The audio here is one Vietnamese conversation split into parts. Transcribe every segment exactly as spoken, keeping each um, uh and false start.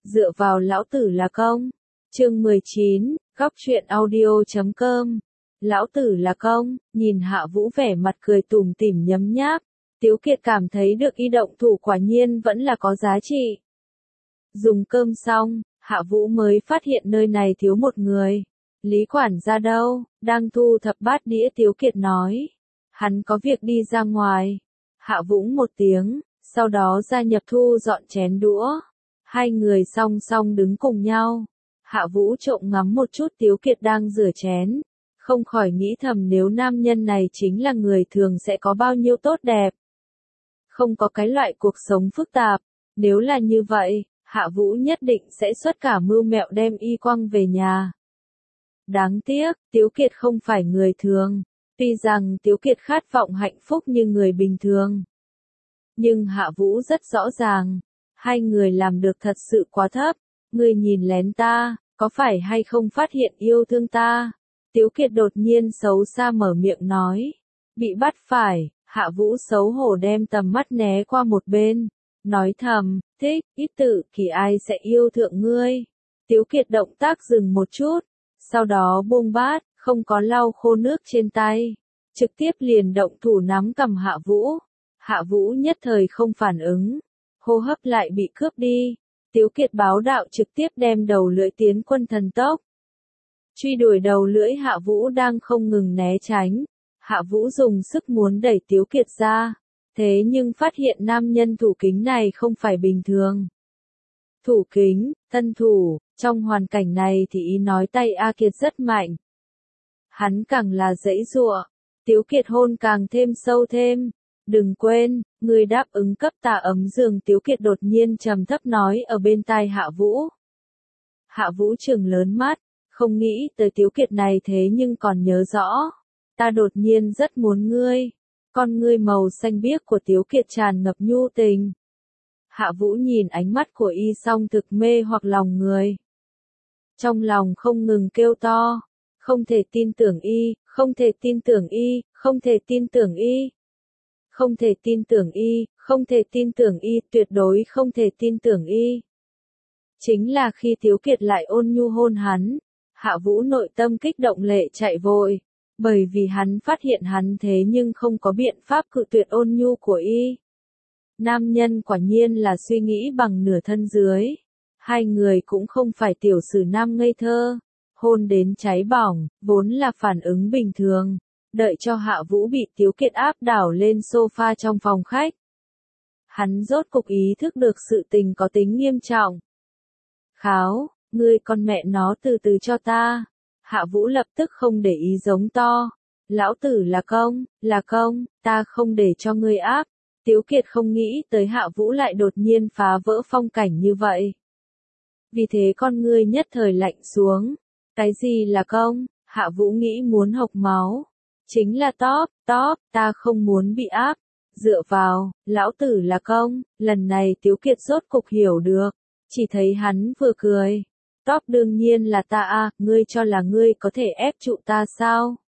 dựa vào lão tử là công. Chương mười chín, góc truyện audio chấm com. Lão tử là công, nhìn Hạ Vũ vẻ mặt cười tủm tỉm nhấm nháp. Tiếu Kiệt cảm thấy được y động thủ quả nhiên vẫn là có giá trị. Dùng cơm xong, Hạ Vũ mới phát hiện nơi này thiếu một người. Lý quản gia đâu, đang thu thập bát đĩa. Tiếu Kiệt nói. Hắn có việc đi ra ngoài. Hạ Vũ một tiếng, sau đó gia nhập thu dọn chén đũa. Hai người song song đứng cùng nhau. Hạ Vũ trộm ngắm một chút Tiếu Kiệt đang rửa chén. Không khỏi nghĩ thầm nếu nam nhân này chính là người thường sẽ có bao nhiêu tốt đẹp. Không có cái loại cuộc sống phức tạp. Nếu là như vậy, Hạ Vũ nhất định sẽ xuất cả mưu mẹo đem y quăng về nhà. Đáng tiếc, Tiếu Kiệt không phải người thường. Tuy rằng Tiếu Kiệt khát vọng hạnh phúc như người bình thường. Nhưng Hạ Vũ rất rõ ràng. Hai người làm được thật sự quá thấp. Ngươi nhìn lén ta, có phải hay không phát hiện yêu thương ta? Tiếu Kiệt đột nhiên xấu xa mở miệng nói. Bị bắt phải, Hạ Vũ xấu hổ đem tầm mắt né qua một bên. Nói thầm, thích, ít tự, kỳ ai sẽ yêu thượng ngươi. Tiếu Kiệt động tác dừng một chút. Sau đó buông bát, không có lau khô nước trên tay. Trực tiếp liền động thủ nắm cầm Hạ Vũ. Hạ Vũ nhất thời không phản ứng. Hô hấp lại bị cướp đi. Tiếu Kiệt báo đạo trực tiếp đem đầu lưỡi tiến quân thần tốc. Truy đuổi đầu lưỡi Hạ Vũ đang không ngừng né tránh. Hạ Vũ dùng sức muốn đẩy Tiếu Kiệt ra. Thế nhưng phát hiện nam nhân thủ kính này không phải bình thường. Thủ kính, thân thủ, trong hoàn cảnh này thì ý nói tay A Kiệt rất mạnh. Hắn càng là giãy giụa, Tiếu Kiệt hôn càng thêm sâu thêm. Đừng quên, người đáp ứng cấp ta ấm giường. Tiếu Kiệt đột nhiên trầm thấp nói ở bên tai Hạ Vũ. Hạ Vũ trừng lớn mắt, không nghĩ tới Tiếu Kiệt này thế nhưng còn nhớ rõ. Ta đột nhiên rất muốn ngươi. Con ngươi màu xanh biếc của Tiếu Kiệt tràn ngập nhu tình. Hạ Vũ nhìn ánh mắt của y song thực mê hoặc lòng người. Trong lòng không ngừng kêu to. Không thể tin tưởng y, không thể tin tưởng y, không thể tin tưởng y. Không thể tin tưởng y, không thể tin tưởng y, tuyệt đối không thể tin tưởng y. Chính là khi Tiếu Kiệt lại ôn nhu hôn hắn, Hạ Vũ nội tâm kích động lệ chạy vội, bởi vì hắn phát hiện hắn thế nhưng không có biện pháp cự tuyệt ôn nhu của y. Nam nhân quả nhiên là suy nghĩ bằng nửa thân dưới. Hai người cũng không phải tiểu sử nam ngây thơ, hôn đến cháy bỏng, vốn là phản ứng bình thường. Đợi cho Hạ Vũ bị Tiếu Kiệt áp đảo lên sofa trong phòng khách. Hắn rốt cục ý thức được sự tình có tính nghiêm trọng. Kháo, ngươi con mẹ nó từ từ cho ta. Hạ Vũ lập tức không để ý giống to. Lão tử là công, là công, ta không để cho ngươi áp. Tiếu Kiệt không nghĩ tới Hạ Vũ lại đột nhiên phá vỡ phong cảnh như vậy. Vì thế con ngươi nhất thời lạnh xuống. Cái gì là công? Hạ Vũ nghĩ muốn hộc máu. Chính là top, top, ta không muốn bị áp. Dựa vào, lão tử là công. Lần này Tiếu Kiệt rốt cục hiểu được. Chỉ thấy hắn vừa cười. Top đương nhiên là ta a, ngươi cho là ngươi có thể ép trụ ta sao?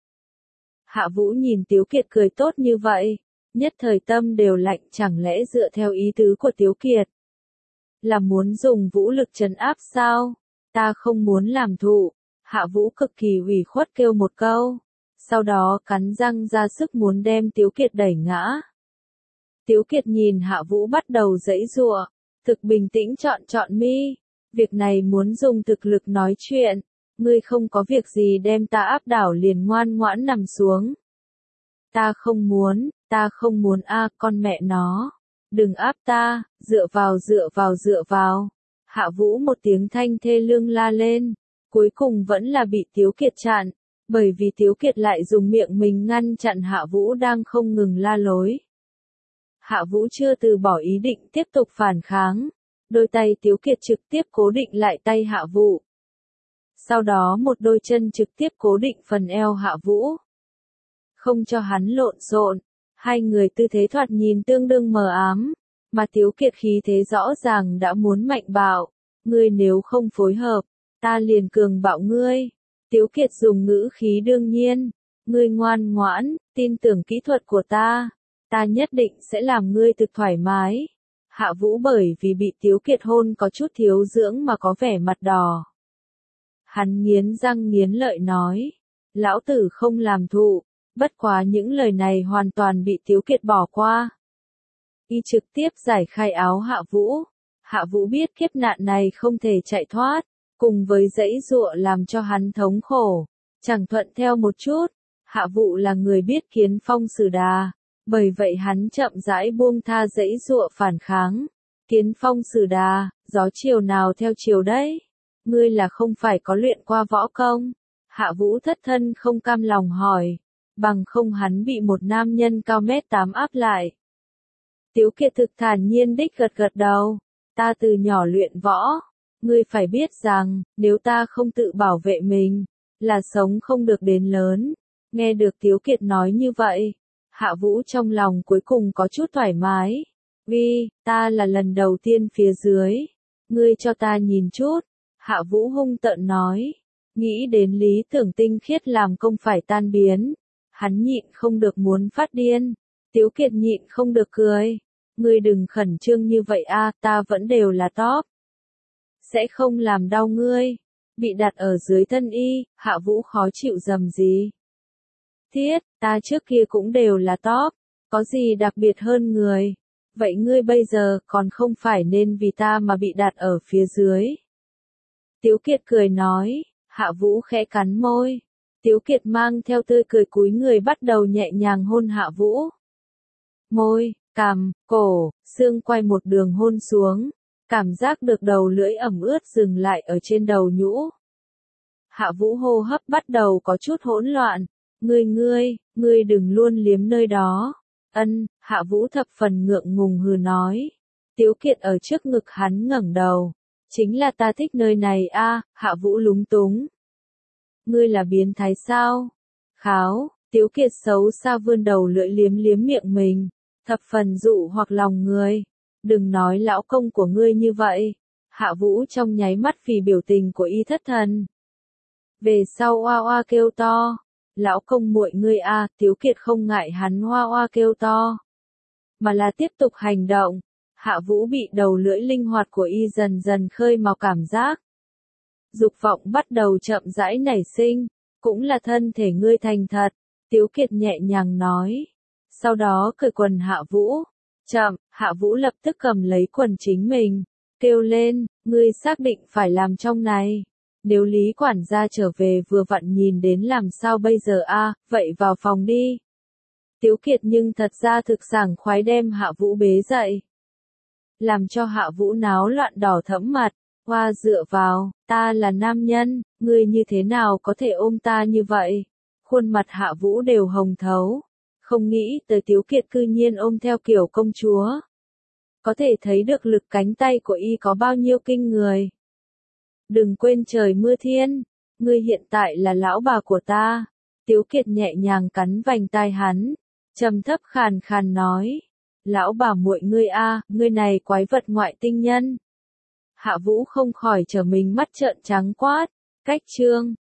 Hạ Vũ nhìn Tiếu Kiệt cười tốt như vậy. Nhất thời tâm đều lạnh, chẳng lẽ dựa theo ý tứ của Tiếu Kiệt. Là muốn dùng vũ lực trấn áp sao? Ta không muốn làm thụ. Hạ Vũ cực kỳ ủy khuất kêu một câu. Sau đó cắn răng ra sức muốn đem Tiếu Kiệt đẩy ngã. Tiếu Kiệt nhìn Hạ Vũ bắt đầu giãy giụa, thực bình tĩnh chọn chọn mi. Việc này muốn dùng thực lực nói chuyện. Ngươi không có việc gì đem ta áp đảo liền ngoan ngoãn nằm xuống. Ta không muốn, ta không muốn a, con mẹ nó. Đừng áp ta, dựa vào dựa vào dựa vào. Hạ Vũ một tiếng thanh thê lương la lên. Cuối cùng vẫn là bị Tiếu Kiệt chặn. Bởi vì Tiếu Kiệt lại dùng miệng mình ngăn chặn Hạ Vũ đang không ngừng la lối. Hạ Vũ chưa từ bỏ ý định tiếp tục phản kháng. Đôi tay Tiếu Kiệt trực tiếp cố định lại tay Hạ Vũ. Sau đó một đôi chân trực tiếp cố định phần eo Hạ Vũ. Không cho hắn lộn xộn. Hai người tư thế thoạt nhìn tương đương mờ ám. Mà Tiếu Kiệt khí thế rõ ràng đã muốn mạnh bạo. Ngươi nếu không phối hợp, ta liền cường bạo ngươi. Tiếu Kiệt dùng ngữ khí đương nhiên. Ngươi ngoan ngoãn, tin tưởng kỹ thuật của ta. Ta nhất định sẽ làm ngươi thực thoải mái. Hạ Vũ bởi vì bị Tiếu Kiệt hôn có chút thiếu dưỡng mà có vẻ mặt đỏ. Hắn nghiến răng nghiến lợi nói, lão tử không làm thụ, bất quá những lời này hoàn toàn bị Tiếu Kiệt bỏ qua. Y trực tiếp giải khai áo Hạ Vũ. Hạ Vũ biết kiếp nạn này không thể chạy thoát, cùng với dãy dụa làm cho hắn thống khổ, chẳng thuận theo một chút. Hạ Vũ là người biết kiến phong xử đà, bởi vậy hắn chậm rãi buông tha dãy dụa phản kháng. Kiến phong xử đà, gió chiều nào theo chiều đấy? Ngươi là không phải có luyện qua võ công? Hạ Vũ thất thân không cam lòng hỏi, bằng không hắn bị một nam nhân cao mét tám áp lại. Tiếu Kiệt thực thản nhiên đích gật gật đầu, ta từ nhỏ luyện võ, ngươi phải biết rằng, nếu ta không tự bảo vệ mình, là sống không được đến lớn. Nghe được Tiếu Kiệt nói như vậy, Hạ Vũ trong lòng cuối cùng có chút thoải mái. Vi, ta là lần đầu tiên phía dưới, ngươi cho ta nhìn chút. Hạ Vũ hung tợn nói, nghĩ đến lý tưởng tinh khiết làm công phải tan biến. Hắn nhịn không được muốn phát điên. Tiếu Kiệt nhịn không được cười. Ngươi đừng khẩn trương như vậy a, ta vẫn đều là top. Sẽ không làm đau ngươi. Bị đặt ở dưới thân y, Hạ Vũ khó chịu dầm gì. Thiết, ta trước kia cũng đều là top. Có gì đặc biệt hơn người. Vậy ngươi bây giờ còn không phải nên vì ta mà bị đặt ở phía dưới. Tiếu Kiệt cười nói, Hạ Vũ khẽ cắn môi. Tiếu Kiệt mang theo tươi cười cúi người bắt đầu nhẹ nhàng hôn Hạ Vũ. Môi, cằm, cổ, xương quai một đường hôn xuống. Cảm giác được đầu lưỡi ẩm ướt dừng lại ở trên đầu nhũ. Hạ Vũ hô hấp bắt đầu có chút hỗn loạn. Ngươi ngươi, ngươi đừng luôn liếm nơi đó. Ân, Hạ Vũ thập phần ngượng ngùng hừ nói. Tiếu Kiệt ở trước ngực hắn ngẩng đầu. Chính là ta thích nơi này a, Hạ Vũ lúng túng. Ngươi là biến thái sao? Kháo, Tiếu Kiệt xấu xa vươn đầu lưỡi liếm liếm miệng mình. Thập phần dụ hoặc lòng người. Đừng nói lão công của ngươi như vậy. Hạ Vũ trong nháy mắt vì biểu tình của y thất thần. Về sau oa oa kêu to. Lão công muội ngươi a, à, Tiếu Kiệt không ngại hắn oa oa kêu to. Mà là tiếp tục hành động. Hạ Vũ bị đầu lưỡi linh hoạt của y dần dần khơi mào cảm giác. Dục vọng bắt đầu chậm rãi nảy sinh. Cũng là thân thể ngươi thành thật. Tiếu Kiệt nhẹ nhàng nói. Sau đó cởi quần Hạ Vũ. Chậm, Hạ Vũ lập tức cầm lấy quần chính mình. Kêu lên, ngươi xác định phải làm trong này. Nếu Lý quản gia trở về vừa vặn nhìn đến làm sao bây giờ a, à, vậy vào phòng đi. Tiếu Kiệt nhưng thật ra thực sảng khoái đem Hạ Vũ bế dậy. Làm cho Hạ Vũ náo loạn đỏ thẫm mặt. Hoa dựa vào, ta là nam nhân, ngươi như thế nào có thể ôm ta như vậy? Khuôn mặt Hạ Vũ đều hồng thấu. Không nghĩ tới Tiếu Kiệt cư nhiên ôm theo kiểu công chúa. Có thể thấy được lực cánh tay của y có bao nhiêu kinh người. Đừng quên trời mưa thiên, ngươi hiện tại là lão bà của ta. Tiếu Kiệt nhẹ nhàng cắn vành tai hắn, trầm thấp khàn khàn nói. Lão bà muội ngươi a, ngươi này quái vật ngoại tinh nhân. Hạ Vũ không khỏi trở mình mắt trợn trắng quát, cách chương.